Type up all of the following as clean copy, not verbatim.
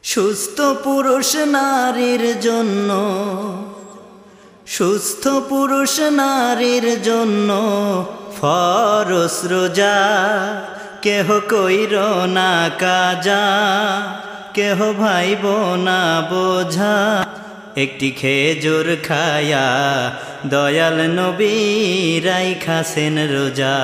সুস্থ পুরুষ নারীর জন্য, সুস্থ পুরুষ নারীর জন্য ফরজ রোজা। কেহ কইর না কাজা, কেহ ভাইব না বোঝা। একটি খেজুর খায়া দয়াল নবী রাইখাছেন রোজা।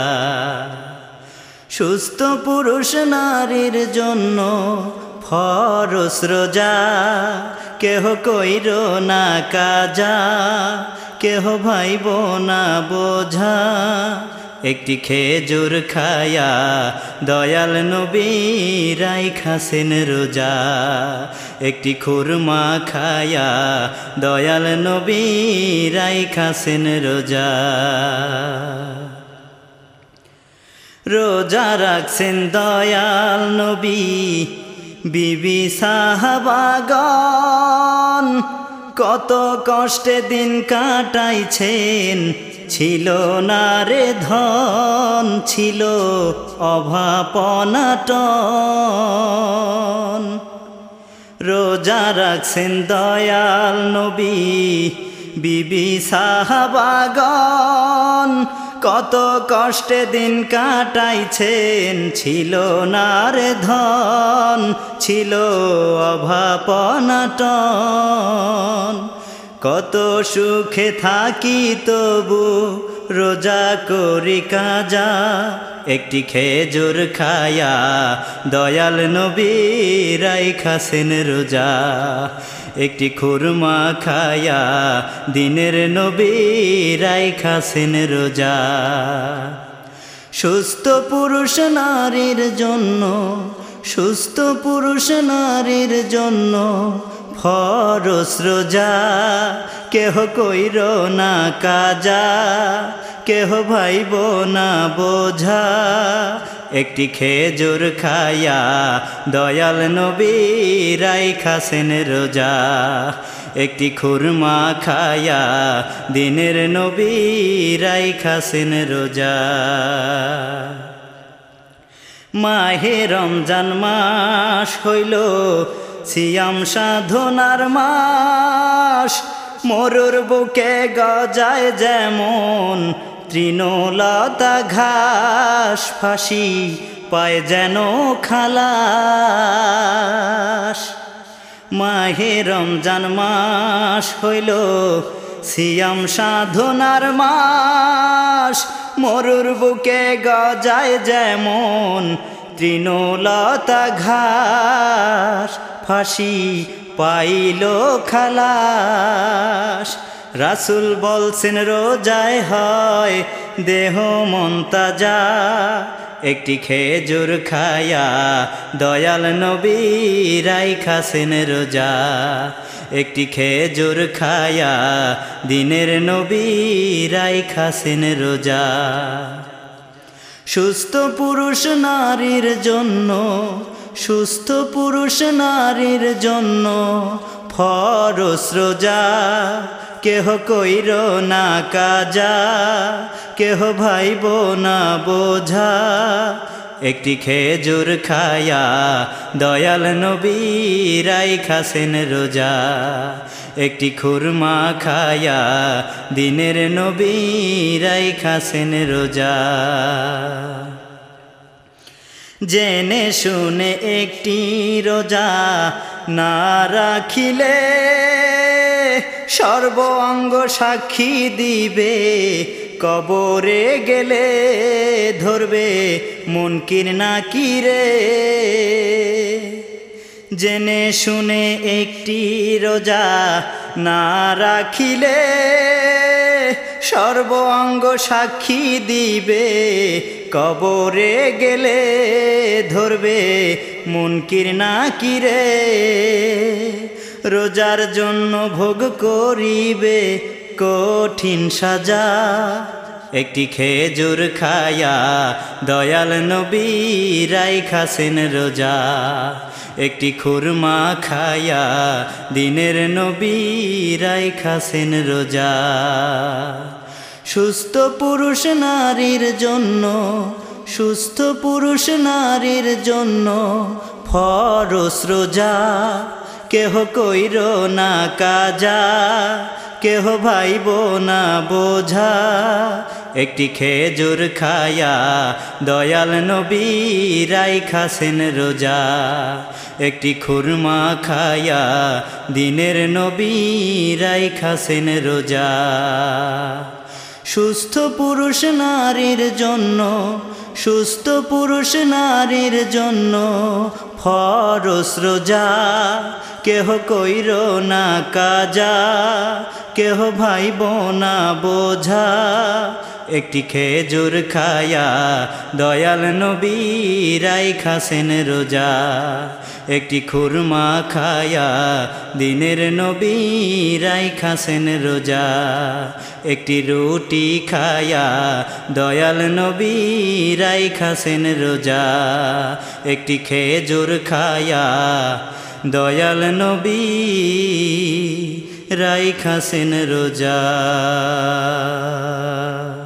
সুস্থ পুরুষ নারীর জন্য ফরজ রোজা। কেহ কইর না কাজা, কেহ ভাইব না বোঝা। একটি খেজুর খায়া দয়াল নবী রাইখাছেন রোজা। একটি খুরমা খায়া দয়াল নবী রাইখাছেন রোজা। রোজা রাখছেন দয়াল নবী, বিবি সাহাবাগণ কত কষ্টে দিন কাটাইছেন। ছিল না রে ধন, ছিল অভাব অনাটন। রোজা রাখছেন দয়াল নবী, বিবি সাহাবাগণ কত কষ্টে দিন কাটাইছেন। ছিল না রে ধন, ছিল অভাব অনাটন। কত সুখে থাকি তবু রোজা করি কাজা। একটি খেজুর খায়া দয়াল নবী রাইখাছেন রোজা। একটি খুরমা খায়া দিনের নবী রাইখাছেন রোজা। সুস্থ পুরুষ নারীর জন্য, সুস্থ পুরুষ নারীর জন্য ফরজ রোজা। কেহ কইর না কাজা, কেহ ভাইব না বোঝা। একটি খেজুর খায়া দয়াল নবী রাইখাছেন রোজা। একটি খুরমা খায়া দিনের নবী রাইখাছেন রোজা। মাহে রমজান মাস হইল সিয়াম সাধনার মাস। মরুর বুকে গজায় যেমন তৃণলতা ঘাস, ফাঁসি পায় যেন খালাস। মাহে রমজান মাস হইল সিয়াম সাধনার মাস। মরুর বুকে গজায় যেমন তৃণলতা ঘাস, ফাঁসি পাইল খালাস। রাসূল বলছেন রোজায় হয় দেহ মন তাজা। একটি খেজুর খায়া দয়াল নবী রাইখাছেন রোজা। একটি খেজুর খায়া দিনের নবী রাইখাছেন রোজা। সুস্থ পুরুষ নারীর জন্য, সুস্থ পুরুষ নারীর জন্য ফরজ রোজা। কেহ কইর না কাজা, কেহ ভাইব না বোঝা। একটি খেজুর খায়া দয়াল নবী রাইখাছেন রোজা। একটি খুরমা খায়া দিনের নবী রাইখাছেন রোজা। জেনে শুনে একটি রোজা না রাখিলে সর্ব অঙ্গ সাক্ষী দিবে। কবরে গেলে ধরবে মুনকির নাকিরে। জেনে শুনে একটি রোজা না রাখিলে সর্ব অঙ্গ সাক্ষী দিবে। কবরে গেলে ধরবে মুনকির নাকিরে। রোজার জন্য ভোগ করিবে কঠিন সাজা। একটি খেজুর খায়া দয়াল নবী রাইখাছেন রোজা। একটি খুরমা খায়া দিনের নবী রাইখাছেন রোজা। সুস্থ পুরুষ নারীর জন্য, সুস্থ পুরুষ নারীর জন্য ফরজ রোজা কেহ কইর না কাজা কেহ ভাইব না বোঝা একটি খেজুর খায়া দয়াল নবী রাইখাছেন রোজা একটি খুরমা খায়া দিনের নবী রাইখাছেন রোজা সুস্থ পুরুষ নারীর জন্য সুস্থ পুরুষ নারীর জন্য ফরজ রোজা কেহ কইর না কাজা কেহ ভাইব না বোঝা একটি খেজুর খায়া দয়াল নবী রাইখাছেন রোজা একটি খুরমা খায়া দিনের নবী রাইখাছেন রোজা একটি রুটি খায়া দয়াল নবী রাইখাছেন রোজা একটি খেজুর খায়া দয়াল নবী রাইখাছেন রোজা।